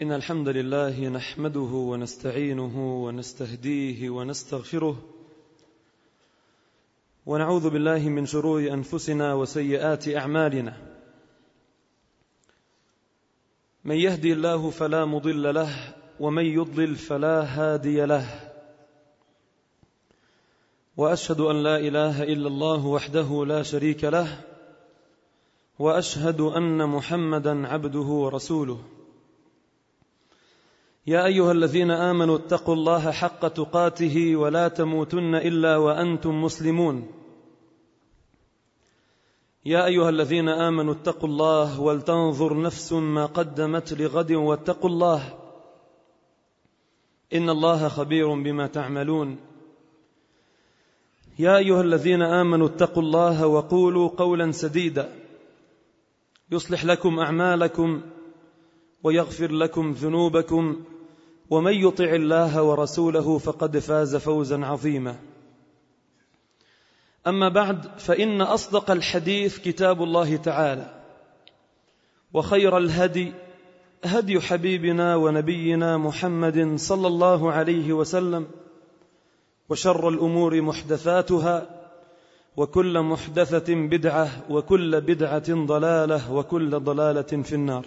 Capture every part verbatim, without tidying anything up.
إن الحمد لله نحمده ونستعينه ونستهديه ونستغفره ونعوذ بالله من شرور أنفسنا وسيئات أعمالنا. من يهدي الله فلا مضل له ومن يضلل فلا هادي له، وأشهد أن لا إله إلا الله وحده لا شريك له، وأشهد أن محمدا عبده ورسوله. يا أيها الذين آمنوا اتقوا الله حق تقاته ولا تموتن إلا وأنتم مسلمون. يا أيها الذين آمنوا اتقوا الله ولتنظر نفس ما قدمت لغد واتقوا الله إن الله خبير بما تعملون. يا أيها الذين آمنوا اتقوا الله وقولوا قولا سديدا يصلح لكم أعمالكم ويغفر لكم ذنوبكم، ومن يطع الله ورسوله فقد فاز فوزا عظيما. أما بعد، فإن أصدق الحديث كتاب الله تعالى، وخير الهدي هدي حبيبنا ونبينا محمد صلى الله عليه وسلم، وشر الأمور محدثاتها، وكل محدثة بدعة، وكل بدعة ضلالة، وكل ضلالة في النار.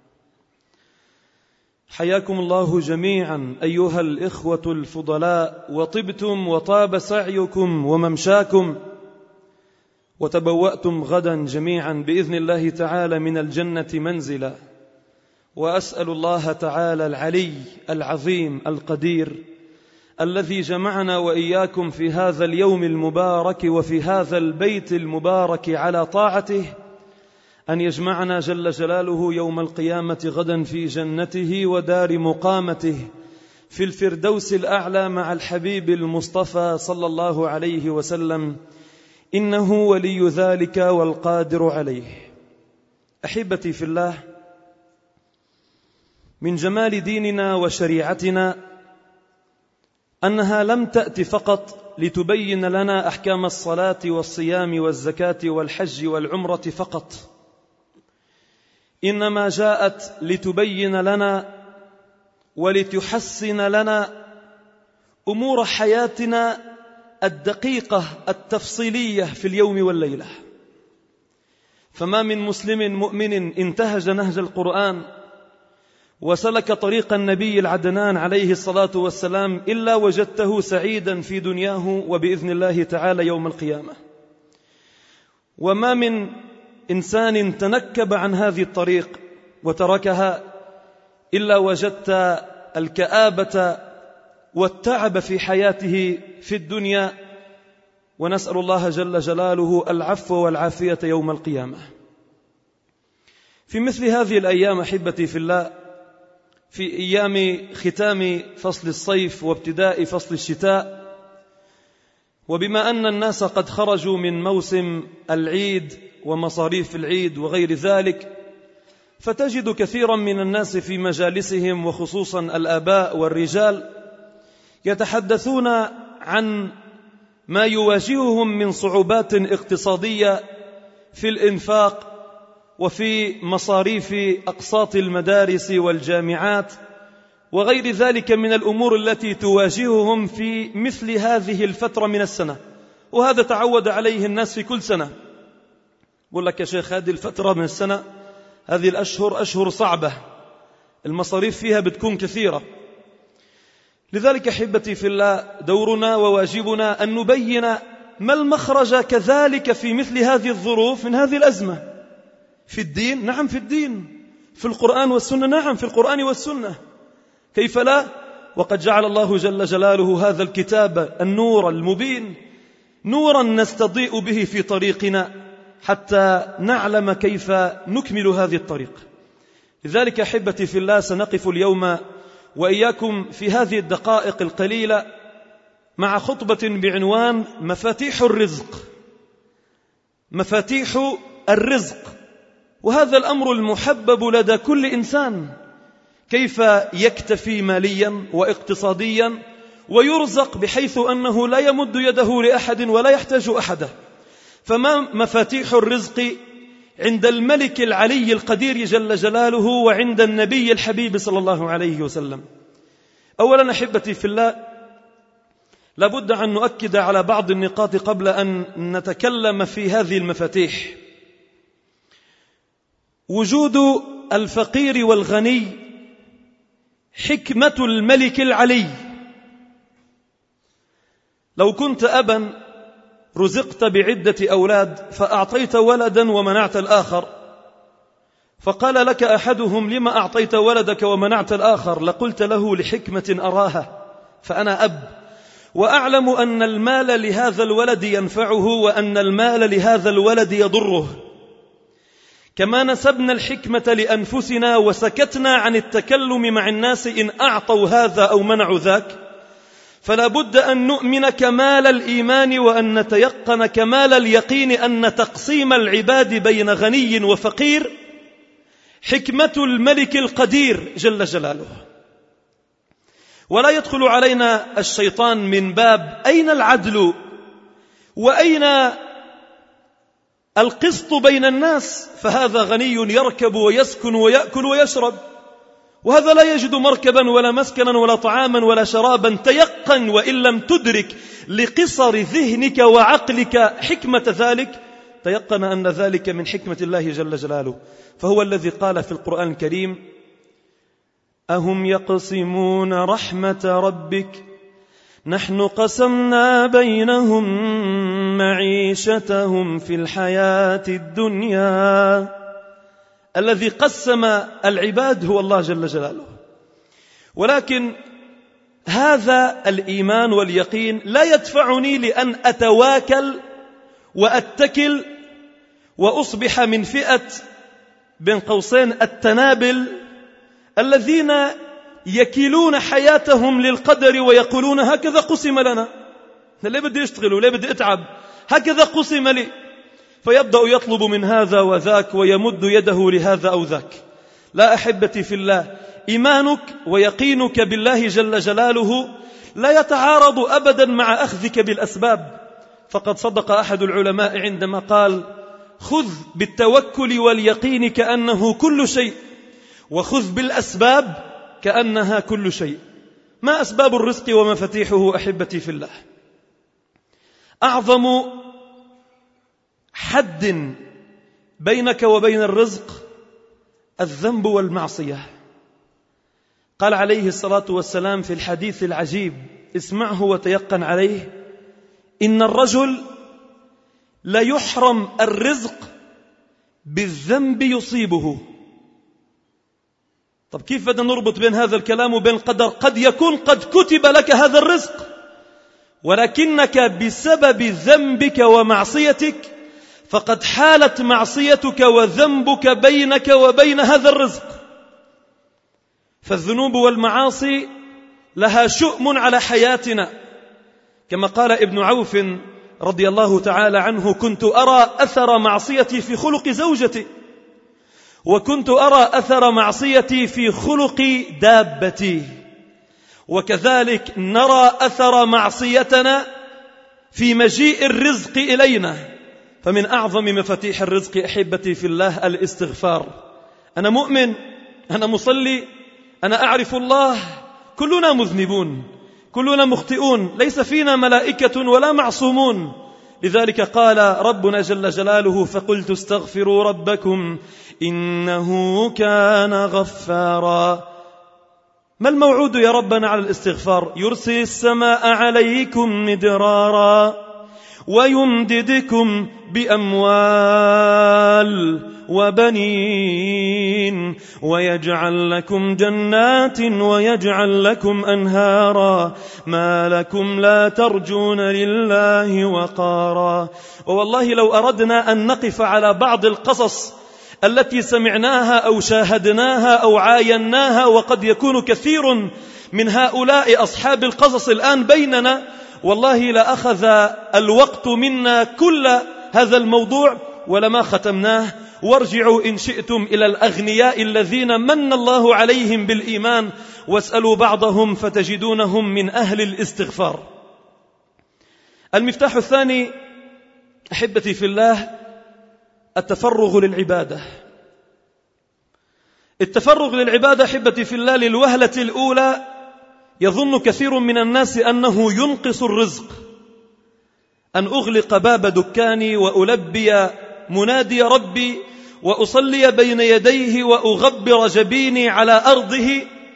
حياكم الله جميعا أيها الإخوة الفضلاء، وطبتم وطاب سعيكم وممشاكم، وتبوأتم غدا جميعا بإذن الله تعالى من الجنة منزلا. وأسأل الله تعالى العلي العظيم القدير الذي جمعنا وإياكم في هذا اليوم المبارك وفي هذا البيت المبارك على طاعته، أن يجمعنا جل جلاله يوم القيامة غدا في جنته ودار مقامته في الفردوس الأعلى مع الحبيب المصطفى صلى الله عليه وسلم، إنه ولي ذلك والقادر عليه. أحبتي في الله، من جمال ديننا وشريعتنا أنها لم تأت فقط لتبين لنا أحكام الصلاة والصيام والزكاة والحج والعمرة فقط، إنما جاءت لتبين لنا ولتحسن لنا أمور حياتنا الدقيقة التفصيلية في اليوم والليلة. فما من مسلم مؤمن انتهج نهج القرآن وسلك طريق النبي العدنان عليه الصلاة والسلام إلا وجدته سعيدا في دنياه وبإذن الله تعالى يوم القيامة. وما من إنسان تنكب عن هذه الطريق وتركها إلا وجدت الكآبة والتعب في حياته في الدنيا، ونسأل الله جل جلاله العفو والعافية يوم القيامة. في مثل هذه الأيام أحبتي في الله، في أيام ختام فصل الصيف وابتداء فصل الشتاء، وبما أن الناس قد خرجوا من موسم العيد ومصاريف العيد وغير ذلك، فتجد كثيرا من الناس في مجالسهم وخصوصا الآباء والرجال يتحدثون عن ما يواجههم من صعوبات اقتصادية في الإنفاق وفي مصاريف أقساط المدارس والجامعات وغير ذلك من الأمور التي تواجههم في مثل هذه الفترة من السنة. وهذا تعود عليه الناس في كل سنة. يقول لك يا شيخ، هذه الفترة من السنة، هذه الأشهر أشهر صعبة، المصاريف فيها بتكون كثيرة. لذلك أحبتي في الله، دورنا وواجبنا أن نبين ما المخرج كذلك في مثل هذه الظروف من هذه الأزمة. في الدين، نعم في الدين، في القرآن والسنة، نعم في القرآن والسنة، كيف لا؟ وقد جعل الله جل جلاله هذا الكتاب النور المبين نورا نستضيء به في طريقنا حتى نعلم كيف نكمل هذه الطريق. لذلك أحبتي في الله، سنقف اليوم وإياكم في هذه الدقائق القليلة مع خطبة بعنوان مفاتيح الرزق. مفاتيح الرزق، وهذا الأمر المحبب لدى كل إنسان، كيف يكتفي ماليا واقتصاديا ويرزق بحيث أنه لا يمد يده لأحد ولا يحتاج أحده. فما مفاتيح الرزق عند الملك العلي القدير جل جلاله وعند النبي الحبيب صلى الله عليه وسلم. أولا أحبتي في الله، لابد أن نؤكد على بعض النقاط قبل أن نتكلم في هذه المفاتيح. وجود الفقير والغني حكمة الملك العلي. لو كنت أبا رزقت بعدة أولاد فأعطيت ولدا ومنعت الآخر، فقال لك أحدهم: لما أعطيت ولدك ومنعت الآخر؟ لقلت له: لحكمة أراها، فأنا أب وأعلم أن المال لهذا الولد ينفعه وأن المال لهذا الولد يضره. كما نسبنا الحكمة لأنفسنا وسكتنا عن التكلم مع الناس إن أعطوا هذا أو منعوا ذاك، فلا بد أن نؤمن كمال الإيمان وأن نتيقن كمال اليقين أن تقسيم العباد بين غني وفقير حكمة الملك القدير جل جلاله. ولا يدخل علينا الشيطان من باب أين العدل وأين القسط بين الناس، فهذا غني يركب ويسكن ويأكل ويشرب، وهذا لا يجد مركبا ولا مسكنا ولا طعاما ولا شرابا. تيقن وإن لم تدرك لقصر ذهنك وعقلك حكمة ذلك، تيقن أن ذلك من حكمة الله جل جلاله. فهو الذي قال في القرآن الكريم: أهم يقسمون رحمة ربك نحن قسمنا بينهم معيشتهم في الحياة الدنيا. الذي قسم العباد هو الله جل جلاله. ولكن هذا الإيمان واليقين لا يدفعني لأن أتواكل وأتكل وأصبح من فئة بين قوسين التنابل الذين يكيلون حياتهم للقدر ويقولون: هكذا قسم لنا، ليه بدي أشتغل وليه بدي أتعب، هكذا قسم لي. فيبدأ يطلب من هذا وذاك ويمد يده لهذا أو ذاك. لا أحبتي في الله، إيمانك ويقينك بالله جل جلاله لا يتعارض أبدا مع أخذك بالأسباب. فقد صدق أحد العلماء عندما قال: خذ بالتوكل واليقين كأنه كل شيء، وخذ بالأسباب كأنها كل شيء. ما أسباب الرزق ومفاتيحه أحبتي في الله؟ أعظم حد بينك وبين الرزق الذنب والمعصية. قال عليه الصلاة والسلام في الحديث العجيب، اسمعه وتيقن عليه: إن الرجل لا يحرم الرزق بالذنب يصيبه. طب كيف بدنا نربط بين هذا الكلام وبين القدر؟ قد يكون قد كتب لك هذا الرزق، ولكنك بسبب ذنبك ومعصيتك فقد حالت معصيتك وذنبك بينك وبين هذا الرزق. فالذنوب والمعاصي لها شؤم على حياتنا. كما قال ابن عوف رضي الله تعالى عنه: كنت أرى أثر معصيتي في خلق زوجتي، وكنت أرى أثر معصيتي في خلق دابتي، وكذلك نرى أثر معصيتنا في مجيء الرزق إلينا. فمن أعظم مفاتيح الرزق أحبتي في الله الاستغفار. أنا مؤمن، أنا مصلي، أنا أعرف الله، كلنا مذنبون، كلنا مخطئون، ليس فينا ملائكة ولا معصومون. لذلك قال ربنا جل جلاله: فقلت استغفروا ربكم إنه كان غفارا. ما الموعود يا ربنا على الاستغفار؟ يرسل السماء عليكم مدرارا ويمددكم بأموال وبنين ويجعل لكم جنات ويجعل لكم أنهارا ما لكم لا ترجون لله وقارا. ووالله لو أردنا أن نقف على بعض القصص التي سمعناها أو شاهدناها أو عايناها، وقد يكون كثير من هؤلاء أصحاب القصص الآن بيننا، والله لأخذ الوقت منا كل هذا الموضوع ولما ختمناه. وارجعوا إن شئتم إلى الأغنياء الذين من الله عليهم بالإيمان واسألوا بعضهم فتجدونهم من أهل الاستغفار. المفتاح الثاني أحبتي في الله التفرغ للعبادة. التفرغ للعبادة أحبتي في الله للوهلة الأولى يظن كثير من الناس أنه ينقص الرزق، أن أغلق باب دكاني وألبي منادي ربي وأصلي بين يديه وأغبر جبيني على أرضه،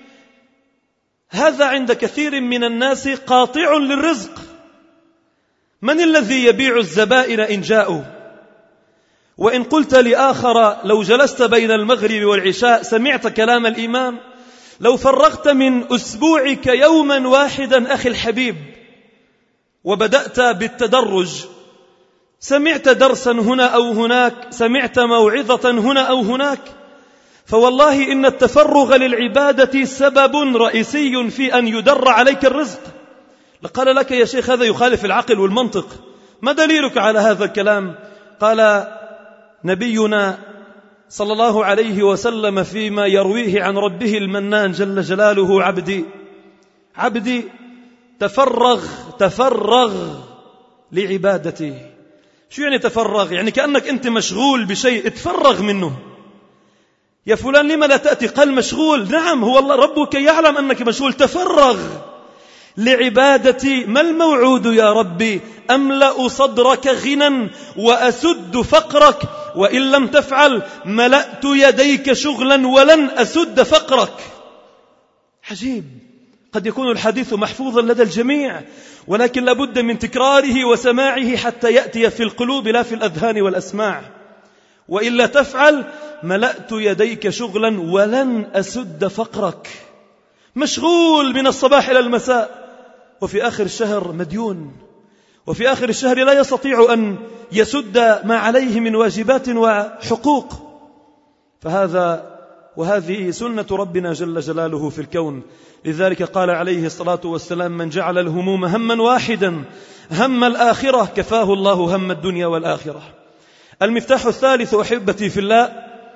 هذا عند كثير من الناس قاطع للرزق. من الذي يبيع الزبائن إن جاءوا؟ وإن قلت لآخر لو جلست بين المغرب والعشاء سمعت كلام الإمام، لو فرغت من أسبوعك يوما واحدا أخي الحبيب وبدأت بالتدرج، سمعت درسا هنا أو هناك، سمعت موعظة هنا أو هناك، فوالله إن التفرغ للعبادة سبب رئيسي في أن يدر عليك الرزق. لقال لك يا شيخ هذا يخالف العقل والمنطق، ما دليلك على هذا الكلام؟ قال نبينا صلى الله عليه وسلم فيما يرويه عن ربه المنان جل جلاله: عبدي عبدي تفرغ تفرغ لعبادتي. شو يعني تفرغ؟ يعني كأنك أنت مشغول بشيء، اتفرغ منه. يا فلان لما لا تأتي؟ قال مشغول. نعم، هو الله ربك يعلم أنك مشغول، تفرغ لعبادتي. ما الموعود يا ربي؟ أملأ صدرك غنى وأسد فقرك، وإن لم تفعل ملأت يديك شغلا ولن أسد فقرك. عجيب، قد يكون الحديث محفوظا لدى الجميع، ولكن لابد من تكراره وسماعه حتى يأتي في القلوب لا في الأذهان والأسماع. وإلا تفعل ملأت يديك شغلا ولن أسد فقرك. مشغول من الصباح إلى المساء، وفي آخر الشهر مديون، وفي آخر الشهر لا يستطيع أن يسد ما عليه من واجبات وحقوق. فهذا وهذه سنة ربنا جل جلاله في الكون. لذلك قال عليه الصلاة والسلام: من جعل الهموم هما واحدا هم الآخرة كفاه الله هم الدنيا والآخرة. المفتاح الثالث أحبتي في الله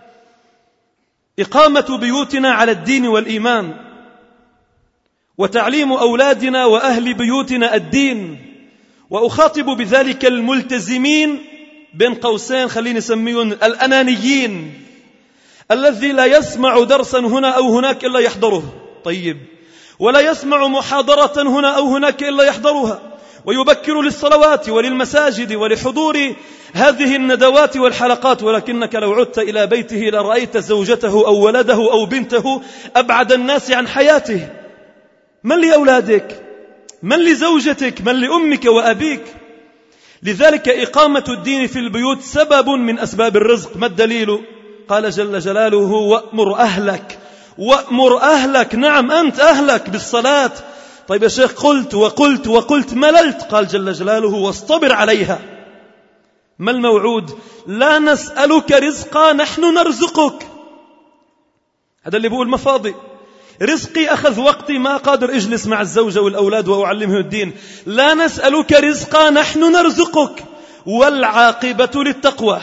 إقامة بيوتنا على الدين والإيمان، وتعليم أولادنا وأهل بيوتنا الدين. وأخاطب بذلك الملتزمين بين قوسين خليني أسميهم الأنانيين، الذي لا يسمع درسا هنا أو هناك إلا يحضره، طيب، ولا يسمع محاضرة هنا أو هناك إلا يحضرها، ويبكر للصلوات وللمساجد ولحضور هذه الندوات والحلقات، ولكنك لو عدت إلى بيته لرأيت زوجته أو ولده أو بنته أبعد الناس عن حياته. من لأولادك؟ من لزوجتك؟ من لأمك وأبيك؟ لذلك إقامة الدين في البيوت سبب من أسباب الرزق. ما الدليل؟ قال جل جلاله: وأمر أهلك. وأمر أهلك، نعم أنت أهلك بالصلاة. طيب يا شيخ قلت وقلت وقلت مللت، قال جل جلاله: واصطبر عليها. ما الموعود؟ لا نسألك رزقا نحن نرزقك. هذا اللي بقول مفاضي، رزقي أخذ وقتي، ما قادر أجلس مع الزوجة والأولاد وأعلمهم الدين. لا نسألك رزقا نحن نرزقك، والعاقبة للتقوى.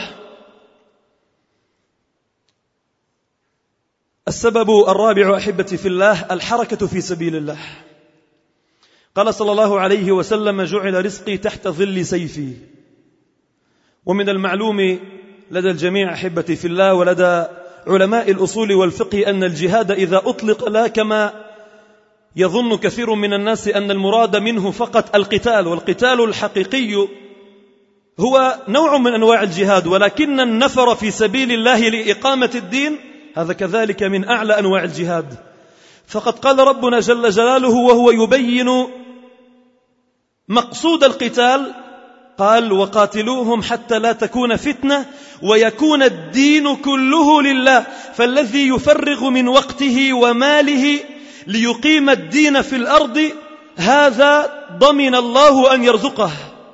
السبب الرابع أحبتي في الله الحركة في سبيل الله. قال صلى الله عليه وسلم: جعل رزقي تحت ظل سيفي. ومن المعلوم لدى الجميع أحبتي في الله ولدى علماء الأصول والفقه أن الجهاد إذا أطلق لا كما يظن كثير من الناس أن المراد منه فقط القتال، والقتال الحقيقي هو نوع من أنواع الجهاد، ولكن النفر في سبيل الله لإقامة الدين هذا كذلك من أعلى أنواع الجهاد. فقد قال ربنا جل جلاله وهو يبين مقصود القتال، قال: وقاتلوهم حتى لا تكون فتنة ويكون الدين كله لله. فالذي يفرغ من وقته وماله ليقيم الدين في الأرض هذا ضمن الله أن يرزقه.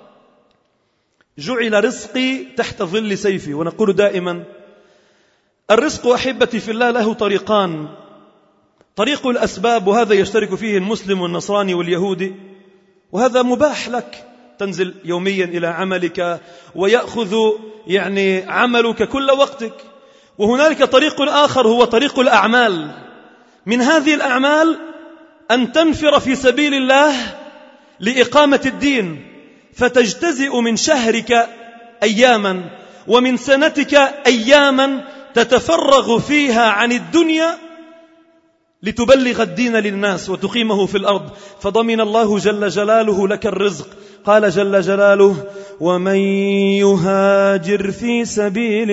جعل رزقي تحت ظل سيفي. ونقول دائما الرزق أحبتي في الله له طريقان: طريق الأسباب، وهذا يشترك فيه المسلم والنصراني واليهودي، وهذا مباح لك، تنزل يوميا إلى عملك ويأخذ يعني عملك كل وقتك. وهنالك طريق آخر هو طريق الأعمال. من هذه الأعمال أن تنفر في سبيل الله لإقامة الدين، فتجتزئ من شهرك أياما ومن سنتك أياما تتفرغ فيها عن الدنيا لتبلغ الدين للناس وتقيمه في الأرض، فضمن الله جل جلاله لك الرزق. قال جل جلاله: ومن يهاجر في سبيل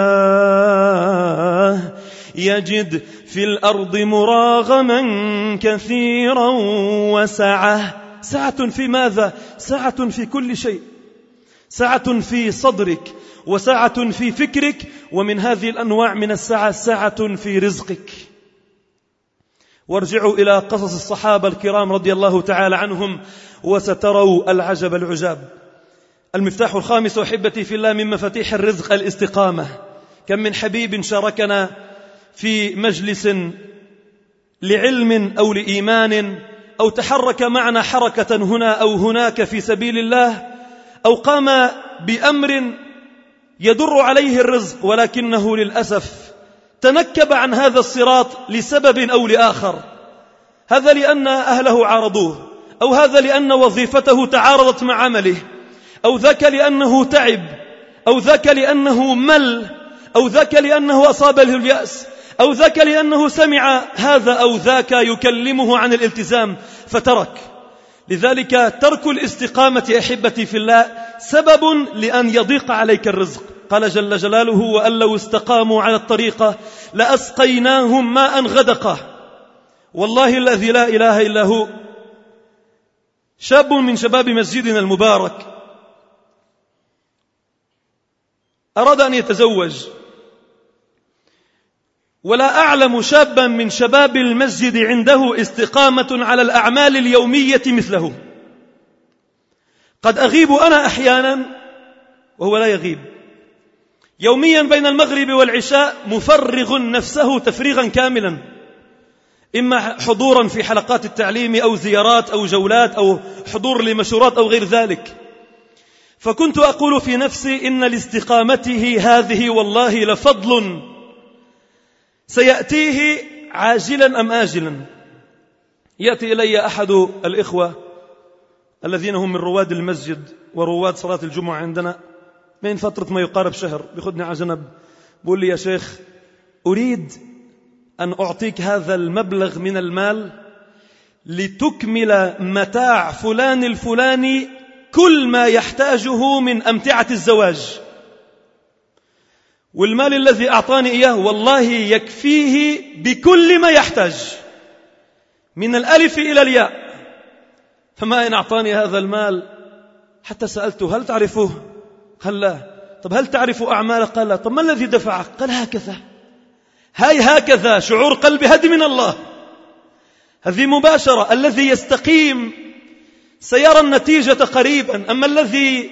الله يجد في الأرض مراغما كثيرا وسعة. سعة في ماذا؟ سعة في كل شيء، سعة في صدرك وسعة في فكرك، ومن هذه الأنواع من السعة سعة في رزقك. وارجعوا إلى قصص الصحابة الكرام رضي الله تعالى عنهم وستروا العجب العجاب. المفتاح الخامس أحبتي في الله من مفاتيح الرزق الاستقامة. كم من حبيب شاركنا في مجلس لعلم أو لإيمان، أو تحرك معنا حركة هنا أو هناك في سبيل الله، أو قام بأمر يدر عليه الرزق، ولكنه للأسف تنكب عن هذا الصراط لسبب أو لآخر. هذا لأن أهله عارضوه، أو هذا لأن وظيفته تعارضت مع عمله، أو ذاك لأنه تعب، أو ذاك لأنه مل، أو ذاك لأنه أصابه اليأس، أو ذاك لأنه سمع هذا أو ذاك يكلمه عن الالتزام فترك. لذلك ترك الاستقامة أحبتي في الله سبب لأن يضيق عليك الرزق. قال جل جلاله: وأن لو استقاموا على الطريقة لأسقيناهم ماء غدقا. والله الذي لا إله إلا هو، شاب من شباب مسجدنا المبارك أراد أن يتزوج، ولا أعلم شابا من شباب المسجد عنده استقامة على الأعمال اليومية مثله. قد أغيب أنا أحيانا وهو لا يغيب، يوميا بين المغرب والعشاء مفرغ نفسه تفريغا كاملا، إما حضورا في حلقات التعليم أو زيارات أو جولات أو حضور لمشورات أو غير ذلك. فكنت أقول في نفسي إن لاستقامته هذه والله لفضل سيأتيه عاجلا أم آجلا. يأتي إلي أحد الإخوة الذين هم من رواد المسجد ورواد صلاة الجمعة عندنا من فترة ما يقارب شهر، بيخدني على جنب بقول لي: يا شيخ، أريد أن أعطيك هذا المبلغ من المال لتكمل متاع فلان الفلاني كل ما يحتاجه من أمتعة الزواج، والمال الذي أعطاني إياه والله يكفيه بكل ما يحتاج من الألف إلى الياء. فما إن أعطاني هذا المال، حتى سألته: هل تعرفه؟ قال لا. طب هل تعرف أعماله؟ قال لا. طب ما الذي دفعك؟ قال هكذا. هاي هكذا شعور قلبي هدي من الله، هذه مباشرة. الذي يستقيم سيرى النتيجة قريبا، أما الذي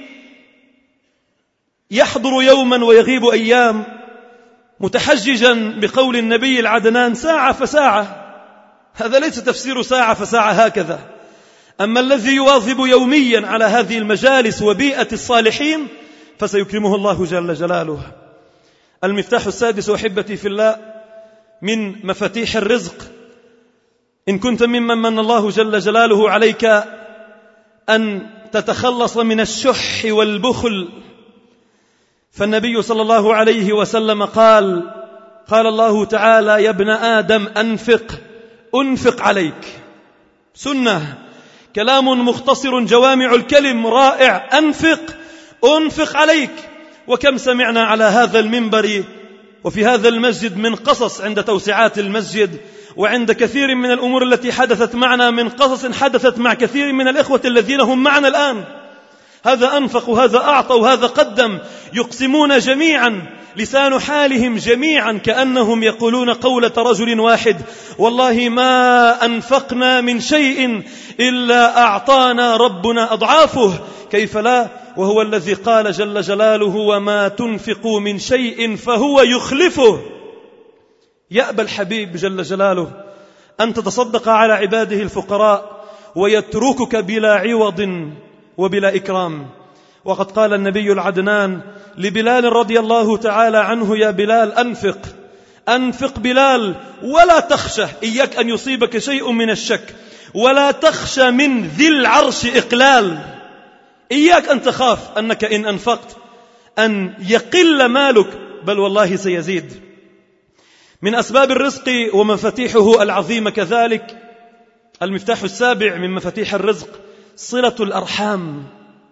يحضر يوما ويغيب أيام متحججا بقول النبي العدنان: ساعة فساعة، هذا ليس تفسير ساعة فساعة هكذا. أما الذي يواظب يوميا على هذه المجالس وبيئة الصالحين فسيكرمه الله جل جلاله. المفتاح السادس أحبتي في الله من مفاتيح الرزق، إن كنت ممن من الله جل جلاله عليك أن تتخلص من الشح والبخل، فالنبي صلى الله عليه وسلم قال قال الله تعالى: يا ابن آدم أنفق أنفق عليك. سنة، كلام مختصر جوامع الكلم رائع. أنفق أنفق عليك. وكم سمعنا على هذا المنبر وفي هذا المسجد من قصص عند توسعات المسجد، وعند كثير من الأمور التي حدثت معنا من قصص حدثت مع كثير من الإخوة الذين هم معنا الآن. هذا أنفق وهذا أعطى وهذا قدم، يقسمون جميعا، لسان حالهم جميعا كأنهم يقولون قولة رجل واحد: والله ما أنفقنا من شيء إلا أعطانا ربنا أضعافه. كيف لا، وهو الذي قال جل جلاله: وما تنفقوا من شيء فهو يخلفه. يأبى الحبيب جل جلاله أن تتصدق على عباده الفقراء ويتركك بلا عوض وبلا إكرام. وقد قال النبي العدنان لبلال رضي الله تعالى عنه: يا بلال أنفق أنفق بلال ولا تخشى، إياك أن يصيبك شيء من الشك، ولا تخشى من ذي العرش إقلال. إياك أن تخاف أنك إن أنفقت أن يقل مالك، بل والله سيزيد. من أسباب الرزق ومفاتيحه العظيمة كذلك المفتاح السابع من مفاتيح الرزق صلة الأرحام.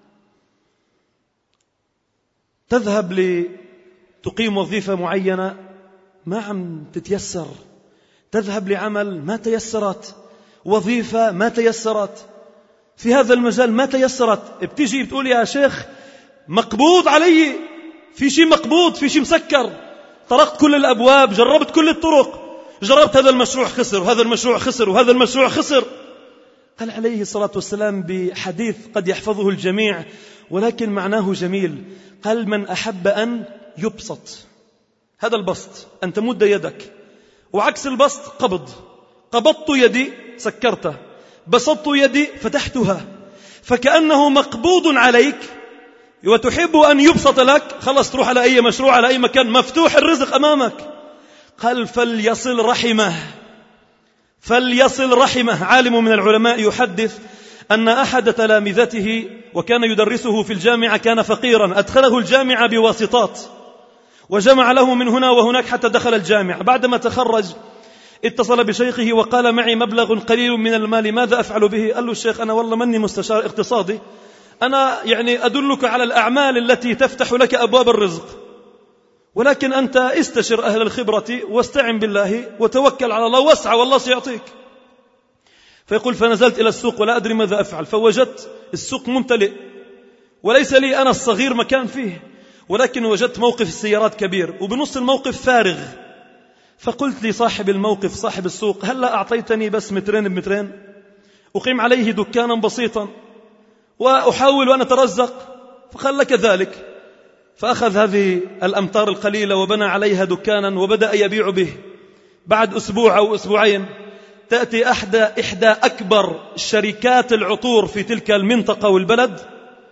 تذهب لتقيم وظيفة معينة ما عم تتيسر، تذهب لعمل ما تيسرت، وظيفة ما تيسرت، في هذا المجال ما تيسرت، بتيجي بتقول يا شيخ مقبوض علي، في شيء مقبوض، في شيء مسكر، طرقت كل الأبواب، جربت كل الطرق، جربت هذا المشروع خسر وهذا المشروع خسر وهذا المشروع خسر. قال عليه الصلاة والسلام بحديث قد يحفظه الجميع ولكن معناه جميل، قال من أحب أن يبسط، هذا البسط أن تمد يدك، وعكس البسط قبض، قبضت يدي سكرته، بسطت يدي فتحتها، فكأنه مقبوض عليك وتحب أن يبسط لك، خلص تروح على أي مشروع على أي مكان مفتوح الرزق أمامك. قال فليصل رحمه، فليصل رحمه. عالم من العلماء يحدث أن أحد تلامذته وكان يدرسه في الجامعة كان فقيرا، أدخله الجامعة بواسطات وجمع له من هنا وهناك حتى دخل الجامعة. بعدما تخرج اتصل بشيخه وقال معي مبلغ قليل من المال ماذا أفعل به؟ قال له الشيخ أنا والله مني مستشار اقتصادي، أنا يعني أدلك على الأعمال التي تفتح لك أبواب الرزق، ولكن أنت استشر أهل الخبرة واستعن بالله وتوكل على الله واسعى والله سيعطيك. فيقول فنزلت إلى السوق ولا أدري ماذا أفعل، فوجدت السوق ممتلئ وليس لي أنا الصغير مكان فيه، ولكن وجدت موقف السيارات كبير وبنص الموقف فارغ. فقلت لصاحب الموقف صاحب السوق هلا أعطيتني بس مترين بمترين أقيم عليه دكانا بسيطا وأحاول أن أترزق؟ فقال لك ذلك. فأخذ هذه الأمتار القليلة وبنى عليها دكانا وبدأ يبيع به. بعد أسبوع أو أسبوعين تأتي إحدى, إحدى أكبر شركات العطور في تلك المنطقة والبلد،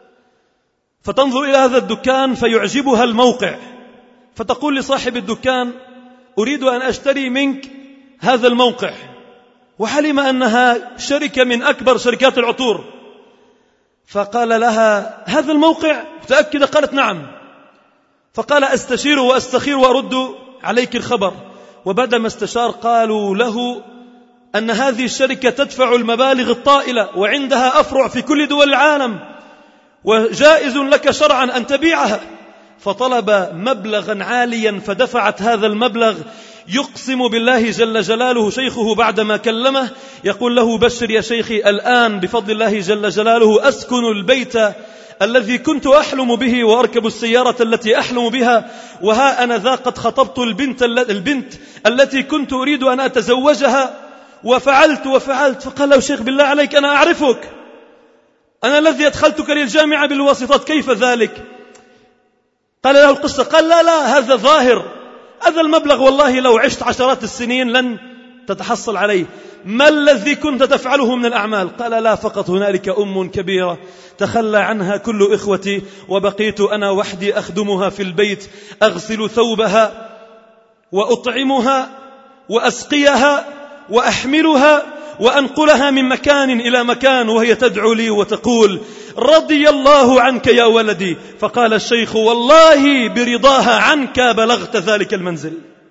فتنظر إلى هذا الدكان فيعجبها الموقع، فتقول لصاحب الدكان أريد أن أشتري منك هذا الموقع، وحلم أنها شركة من أكبر شركات العطور. فقال لها هذا الموقع متأكدة؟ قالت نعم. فقال أستشير وأستخير وأرد عليك الخبر. وبعدما استشار قالوا له أن هذه الشركة تدفع المبالغ الطائلة وعندها أفرع في كل دول العالم وجائز لك شرعا أن تبيعها. فطلب مبلغا عاليا فدفعت هذا المبلغ. يقسم بالله جل جلاله شيخه بعدما كلمه يقول له بشر يا شيخي الآن بفضل الله جل جلاله أسكن البيت الذي كنت أحلم به وأركب السيارة التي أحلم بها، وها أنا ذا قد خطبت البنت, البنت التي كنت أريد أن أتزوجها وفعلت وفعلت. فقال له شيخ بالله عليك أنا أعرفك، أنا الذي أدخلتك للجامعة بالواسطات، كيف ذلك؟ قال له القصة. قال لا لا هذا ظاهر، هذا المبلغ والله لو عشت عشرات السنين لن تتحصل عليه. ما الذي كنت تفعله من الأعمال؟ قال لا فقط هنالك أم كبيرة تخلى عنها كل إخوتي وبقيت أنا وحدي أخدمها في البيت، أغسل ثوبها وأطعمها وأسقيها وأحملها وأنقلها من مكان إلى مكان وهي تدعو لي وتقول رضي الله عنك يا ولدي. فقال الشيخ والله برضاها عنك بلغت ذلك المنزل.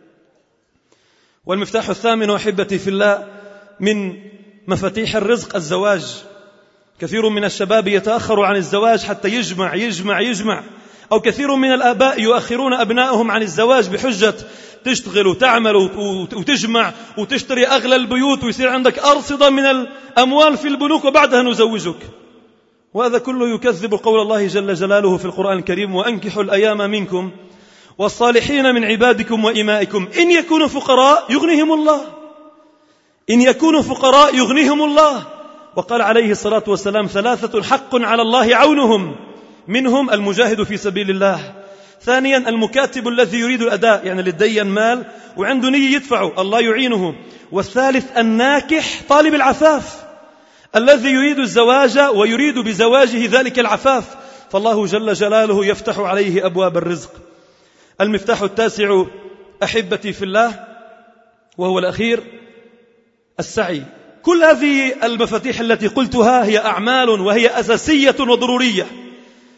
والمفتاح الثامن أحبتي في الله من مفاتيح الرزق الزواج. كثير من الشباب يتأخر عن الزواج حتى يجمع يجمع يجمع، أو كثير من الآباء يؤخرون أبنائهم عن الزواج بحجة تشتغل وتعمل وتجمع وتشتري أغلى البيوت ويصير عندك أرصدة من الأموال في البنوك وبعدها نزوجك. وهذا كله يكذب قول الله جل جلاله في القرآن الكريم وأنكحوا الأيام منكم والصالحين من عبادكم وإمائكم إن يكونوا فقراء يغنيهم الله، إن يكونوا فقراء يغنيهم الله. وقال عليه الصلاة والسلام ثلاثة حق على الله عونهم، منهم المجاهد في سبيل الله، ثانيا المكاتب الذي يريد الأداء يعني للدين مال وعنده نية يدفعه الله يعينه، والثالث الناكح طالب العفاف الذي يريد الزواج ويريد بزواجه ذلك العفاف، فالله جل جلاله يفتح عليه أبواب الرزق. المفتاح التاسع أحبتي في الله وهو الأخير السعي. كل هذه المفاتيح التي قلتها هي أعمال وهي أساسية وضرورية،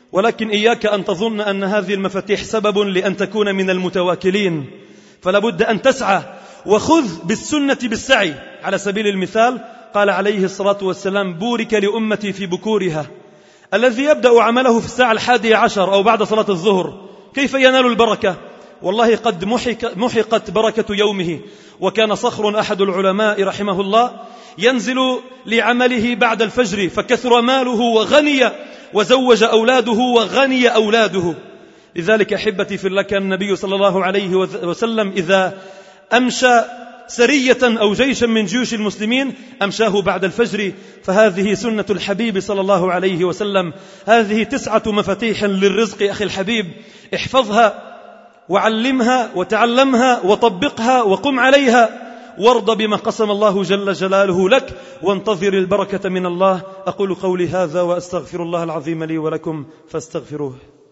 ولكن إياك أن تظن أن هذه المفاتيح سبب لأن تكون من المتواكلين، فلا بد أن تسعى وخذ بالسنة بالسعي. على سبيل المثال قال عليه الصلاة والسلام: بورك لأمتي في بكورها. الذي يبدأ عمله في الساعة الحادية عشر أو بعد صلاة الظهر كيف ينال البركة؟ والله قد محقت بركة يومه. وكان صخر أحد العلماء رحمه الله ينزل لعمله بعد الفجر فكثر ماله وغني وزوج أولاده وغني أولاده. لذلك أحبتي في الله كان النبي صلى الله عليه وسلم إذا أمشى سرية أو جيشا من جيوش المسلمين أمشاه بعد الفجر، فهذه سنة الحبيب صلى الله عليه وسلم. هذه تسعة مفاتيح للرزق أخي الحبيب، احفظها وعلمها وتعلمها وطبقها وقم عليها، وارض بما قسم الله جل جلاله لك، وانتظر البركة من الله. أقول قولي هذا وأستغفر الله العظيم لي ولكم فاستغفروه.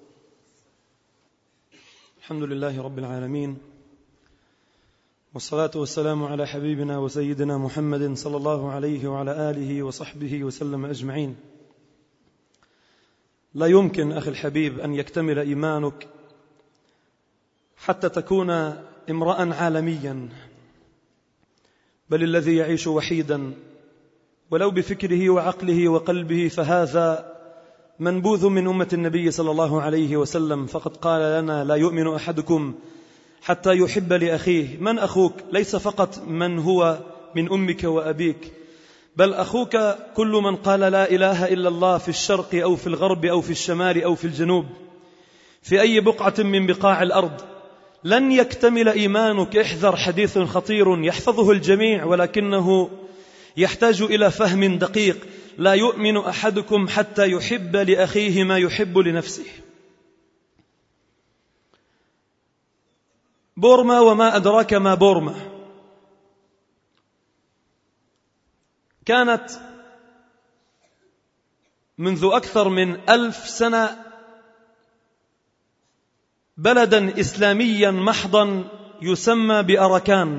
الحمد لله رب العالمين، والصلاة والسلام على حبيبنا وسيدنا محمد صلى الله عليه وعلى آله وصحبه وسلم أجمعين. لا يمكن أخي الحبيب أن يكتمل إيمانك حتى تكون امرأ عالميا، بل الذي يعيش وحيدا ولو بفكره وعقله وقلبه فهذا منبوذ من أمة النبي صلى الله عليه وسلم. فقد قال لنا: لا يؤمن أحدكم حتى يحب لأخيه. من أخوك؟ ليس فقط من هو من أمك وأبيك، بل أخوك كل من قال لا إله إلا الله في الشرق أو في الغرب أو في الشمال أو في الجنوب، في أي بقعة من بقاع الأرض. لن يكتمل إيمانك. احذر، حديث خطير يحفظه الجميع ولكنه يحتاج إلى فهم دقيق: لا يؤمن أحدكم حتى يحب لأخيه ما يحب لنفسه. بورما وما أدراك ما بورما. كانت منذ أكثر من ألف سنة بلدا إسلاميا محضا يسمى بأراكان.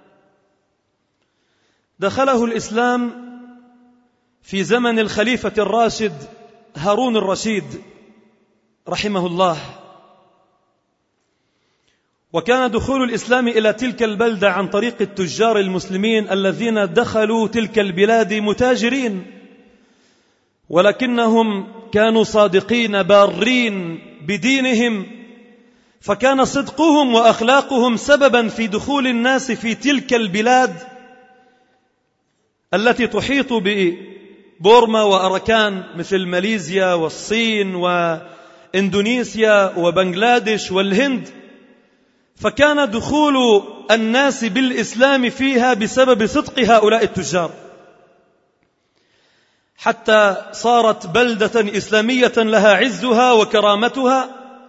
دخله الإسلام في زمن الخليفة الراشد هارون الرشيد رحمه الله، وكان دخول الإسلام إلى تلك البلدة عن طريق التجار المسلمين الذين دخلوا تلك البلاد متاجرين، ولكنهم كانوا صادقين بارين بدينهم، فكان صدقهم وأخلاقهم سببا في دخول الناس في تلك البلاد التي تحيط ببورما وأراكان، مثل ماليزيا والصين وإندونيسيا وبنغلاديش والهند. فكان دخول الناس بالإسلام فيها بسبب صدق هؤلاء التجار، حتى صارت بلدة إسلامية لها عزها وكرامتها،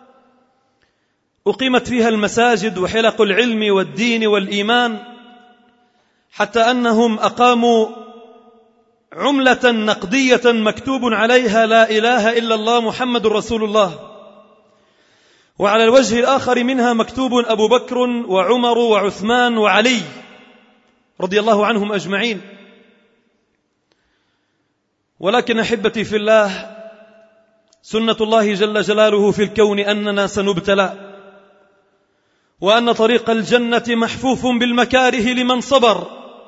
أقيمت فيها المساجد وحلق العلم والدين والإيمان، حتى أنهم أقاموا عملة نقدية مكتوب عليها لا إله إلا الله محمد رسول الله، وعلى الوجه الآخر منها مكتوب أبو بكر وعمر وعثمان وعلي رضي الله عنهم أجمعين. ولكن أحبتي في الله، سنة الله جل جلاله في الكون أننا سنبتلى، وأن طريق الجنة محفوف بالمكاره لمن صبر.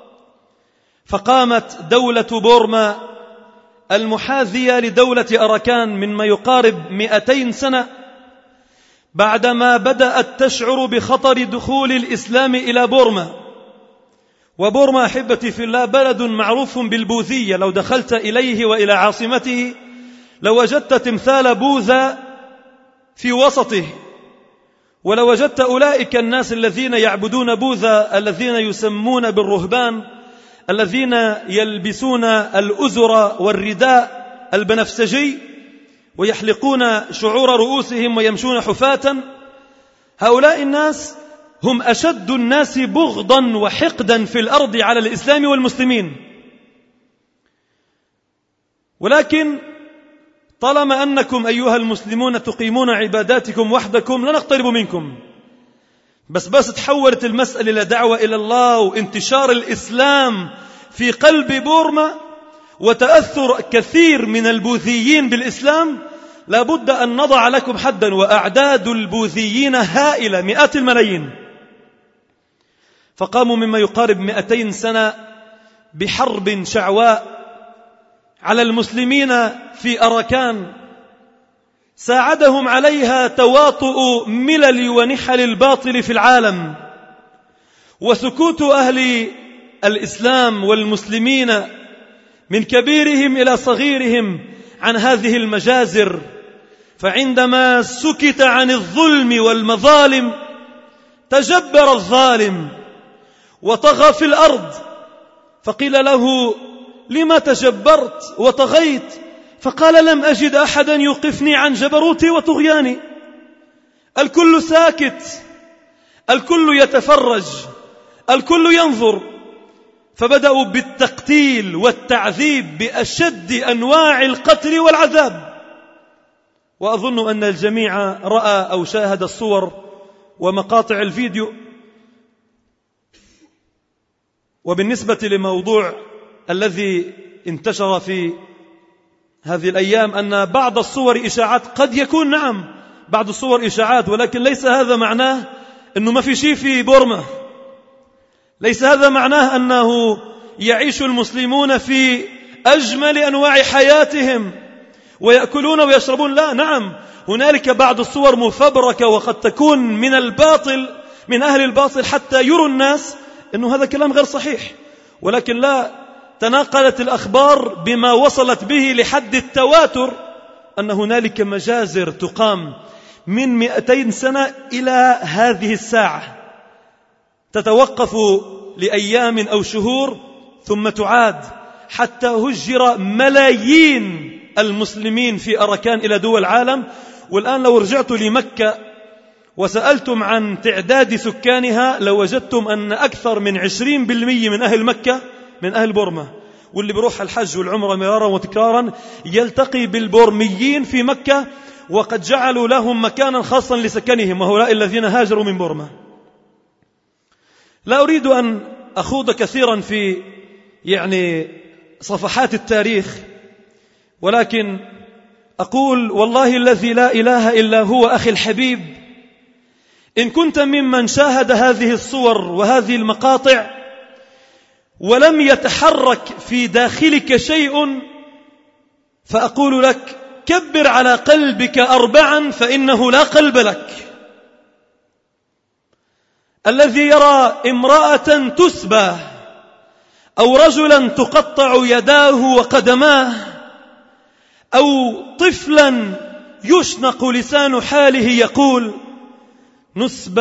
فقامت دولة بورما المحاذية لدولة أراكان من ما يقارب مئتين سنة بعدما بدأت تشعر بخطر دخول الإسلام إلى بورما. وبورما أحبتي في الله بلد معروف بالبوذية، لو دخلت إليه وإلى عاصمته لوجدت تمثال بوذا في وسطه، ولوجدت أولئك الناس الذين يعبدون بوذا الذين يسمون بالرهبان، الذين يلبسون الأزر والرداء البنفسجي ويحلقون شعور رؤوسهم ويمشون حفاة. هؤلاء الناس هم أشد الناس بغضا وحقدا في الأرض على الإسلام والمسلمين. ولكن طالما أنكم أيها المسلمون تقيمون عباداتكم وحدكم لا نقترب منكم، بس بس تحولت المسألة إلى دعوة إلى الله وانتشار الإسلام في قلب بورما وتأثر كثير من البوذيين بالإسلام، لا بد أن نضع لكم حدا. وأعداد البوذيين هائلة، مئات الملايين، فقاموا مما يقارب مئتين سنة بحرب شعواء على المسلمين في أراكان، ساعدهم عليها تواطؤ ملل ونحل الباطل في العالم، وسكوت أهل الإسلام والمسلمين من كبيرهم إلى صغيرهم عن هذه المجازر. فعندما سكت عن الظلم والمظالم تجبر الظالم وطغى في الأرض، فقيل له: لما تجبرت وطغيت؟ فقال: لم أجد أحدا يوقفني عن جبروتي وطغياني. الكل ساكت، الكل يتفرج، الكل ينظر. فبدأوا بالتقتيل والتعذيب بأشد أنواع القتل والعذاب. وأظن أن الجميع رأى أو شاهد الصور ومقاطع الفيديو. وبالنسبة لموضوع الذي انتشر في هذه الأيام أن بعض الصور إشاعات، قد يكون نعم بعض الصور إشاعات، ولكن ليس هذا معناه أنه ما في شيء في بورما، ليس هذا معناه أنه يعيش المسلمون في أجمل أنواع حياتهم ويأكلون ويشربون. لا، نعم هنالك بعض الصور مفبركة وقد تكون من الباطل، من أهل الباطل، حتى يروا الناس أنه هذا كلام غير صحيح. ولكن لا تناقلت الأخبار بما وصلت به لحد التواتر أن هنالك مجازر تقام من مئتين سنة إلى هذه الساعة، تتوقف لأيام أو شهور ثم تعاد، حتى هجر ملايين المسلمين في أراكان إلى دول العالم. والآن لو رجعت لمكة وسألتم عن تعداد سكانها لوجدتم أن أكثر من عشرين بالمئة من أهل مكة من أهل بورما. واللي بيروح الحج والعمرة مرارا وتكرارا يلتقي بالبورميين في مكة، وقد جعلوا لهم مكانا خاصا لسكنهم، وهؤلاء الذين هاجروا من بورما. لا أريد أن أخوض كثيرا في يعني صفحات التاريخ، ولكن أقول والله الذي لا إله إلا هو أخي الحبيب، إن كنت ممن شاهد هذه الصور وهذه المقاطع ولم يتحرك في داخلك شيء، فأقول لك: كبر على قلبك أربعا فإنه لا قلب لك. الذي يرى امرأة تسبى أو رجلا تقطع يداه وقدماه أو طفلا يشنق لسان حاله يقول: نسبى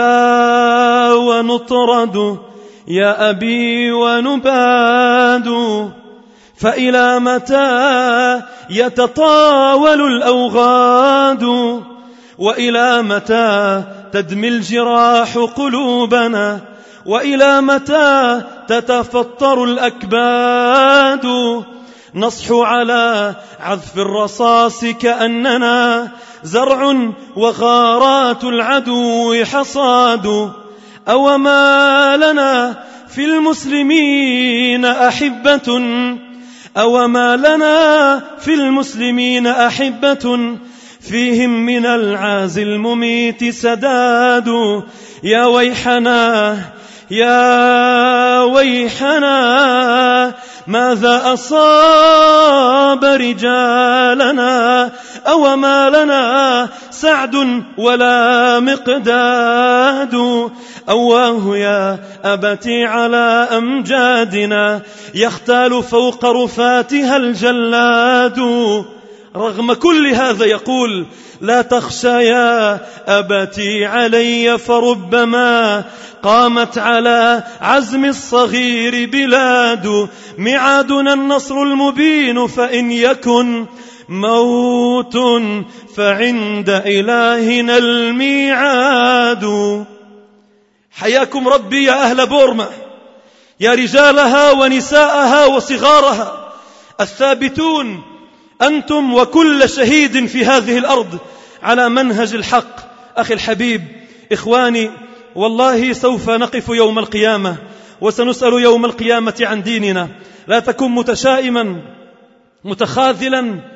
ونطرد يا أبي ونباد، فإلى متى يتطاول الأوغاد، وإلى متى تدمي الجراح قلوبنا، وإلى متى تتفطر الأكباد، نصحو على عذف الرصاص كأننا زرع وغارات العدو حصاد، أو ما لنا في المسلمين أحبة، أو ما لنا في المسلمين أحبة، فيهم من العاز المميت سداد، يا ويحنا يا ويحنا ماذا أصاب رجالنا، أو ما لنا سعد ولا مقداد، أواه يا أبتي على أمجادنا يختال فوق رفاتها الجلاد. رغم كل هذا يقول: لا تخشى يا أبتي علي، فربما قامت على عزم الصغير بلاد، ميعادنا النصر المبين، فإن يكن موت فعند إلهنا الميعاد. حياكم ربي يا أهل بورما، يا رجالها ونساءها وصغارها الثابتون، أنتم وكل شهيد في هذه الأرض على منهج الحق. أخي الحبيب، إخواني، والله سوف نقف يوم القيامة وسنسأل يوم القيامة عن ديننا. لا تكن متشائما متخاذلا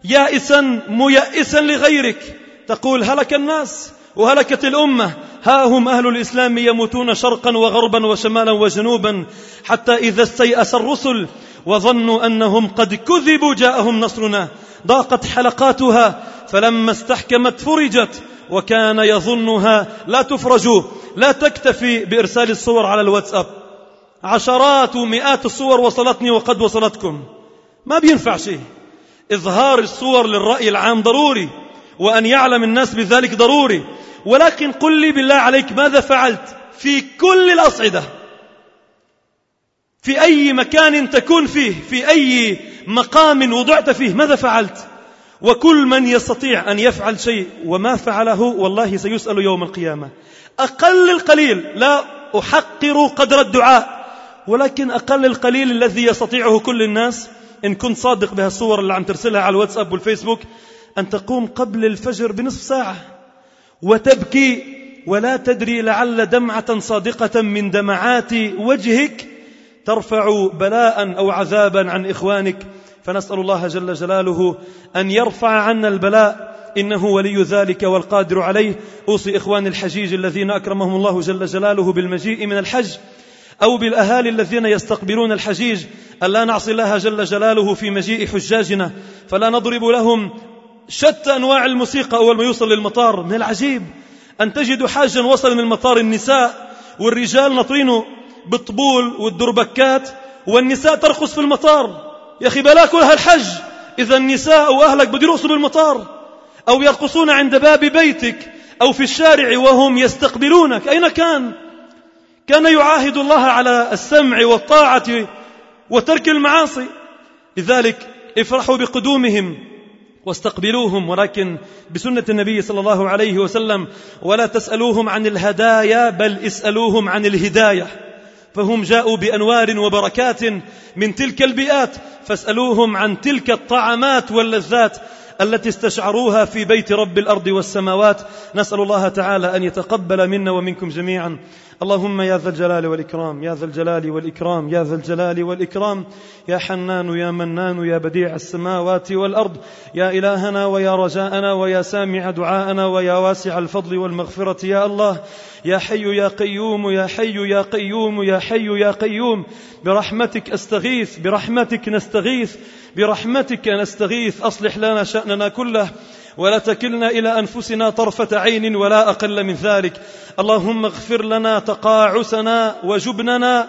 يائسا ميئسا لغيرك، تقول هلك الناس وهلكت الأمة، ها هم أهل الإسلام يموتون شرقا وغربا وشمالا وجنوبا، حتى إذا استيأس الرسل وظنوا أنهم قد كذبوا جاءهم نصرنا ضاقت حلقاتها فلما استحكمت فرجت، وكان يظنها لا تفرج. لا تكتفي بإرسال الصور على الواتساب، عشرات ومئات الصور وصلتني وقد وصلتكم، ما بينفع شيء. إظهار الصور للرأي العام ضروري، وأن يعلم الناس بذلك ضروري، ولكن قل لي بالله عليك ماذا فعلت في كل الأصعدة، في أي مكان تكون فيه، في أي مقام وضعت فيه، ماذا فعلت؟ وكل من يستطيع أن يفعل شيء وما فعله والله سيسأل يوم القيامة. أقل القليل، لا أحقر قدر الدعاء، ولكن أقل القليل الذي يستطيعه كل الناس، إن كنت صادق بها الصور اللي عم ترسلها على الواتساب والفيسبوك، أن تقوم قبل الفجر بنصف ساعة وتبكي ولا تدري لعل دمعة صادقة من دمعات وجهك ترفع بلاء أو عذابا عن إخوانك. فنسأل الله جل جلاله أن يرفع عنا البلاء، إنه ولي ذلك والقادر عليه. أوصي إخواني الحجيج الذين أكرمهم الله جل جلاله بالمجيء من الحج، أو بالأهالي الذين يستقبلون الحجيج، ألا نعصي الله جل جلاله في مجيء حجاجنا، فلا نضرب لهم شتى أنواع الموسيقى أول ما يوصل للمطار. من العجيب أن تجد حاجا وصل من المطار النساء والرجال نطرينه بالطبول والدربكات، والنساء ترقص في المطار. يا أخي بلاك لها الحج إذا النساء وأهلك بده يرقصوا بالمطار، أو يرقصون عند باب بيتك أو في الشارع وهم يستقبلونك. أين كان؟ كان يعاهد الله على السمع والطاعة وترك المعاصي. لذلك افرحوا بقدومهم واستقبلوهم، ولكن بسنة النبي صلى الله عليه وسلم، ولا تسألوهم عن الهدايا بل اسألوهم عن الهداية، فهم جاءوا بأنوار وبركات من تلك البيئات، فاسألوهم عن تلك الطعامات واللذات التي استشعروها في بيت رب الأرض والسماوات. نسأل الله تعالى أن يتقبل منا ومنكم جميعا. اللهم يا ذا الجلال والإكرام، يا ذا الجلال والإكرام، يا ذا الجلال والإكرام، يا حنان يا منان يا بديع السماوات والأرض، يا إلهنا ويا رجاءنا ويا سامع دعاءنا ويا واسع الفضل والمغفرة، يا الله يا حي يا قيوم، يا حي يا قيوم، يا حي يا قيوم، برحمتك أستغيث، برحمتك نستغيث، برحمتك نستغيث. أصلح لنا شأننا كله ولا تكلنا إلى أنفسنا طرفة عين ولا أقل من ذلك. اللهم اغفر لنا تقاعسنا وجبننا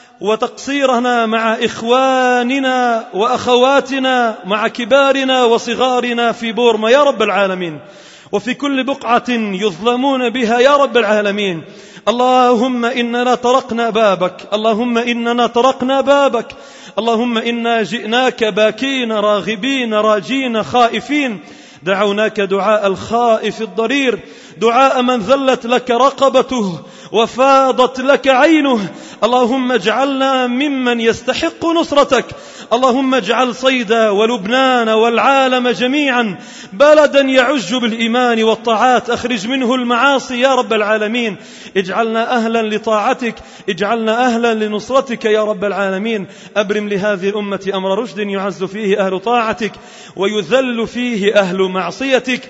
وتقصيرنا مع إخواننا وأخواتنا، مع كبارنا وصغارنا في بورما يا رب العالمين، وفي كل بقعة يظلمون بها يا رب العالمين. اللهم إننا طرقنا بابك، اللهم إننا طرقنا بابك، اللهم إنا جئناك باكين راغبين راجين خائفين، دعوناك دعاء الخائف الضرير، دعاء من ذلت لك رقبته وفاضت لك عينه. اللهم اجعلنا ممن يستحق نصرتك. اللهم اجعل صيدا ولبنان والعالم جميعا بلدا يعج بالإيمان والطاعات، أخرج منه المعاصي يا رب العالمين، اجعلنا أهلا لطاعتك، اجعلنا أهلا لنصرتك يا رب العالمين. أبرم لهذه الأمة أمر رشد يعز فيه أهل طاعتك ويذل فيه أهل معصيتك،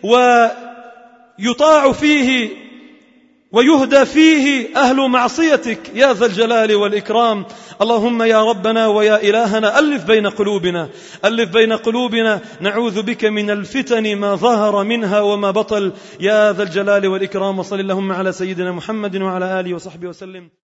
ويطاع فيه ويهدى فيه أهل معصيتك يا ذا الجلال والإكرام. اللهم يا ربنا ويا إلهنا ألف بين قلوبنا، ألف بين قلوبنا، نعوذ بك من الفتن ما ظهر منها وما بطل يا ذا الجلال والإكرام. وصل اللهم على سيدنا محمد وعلى آله وصحبه وسلم.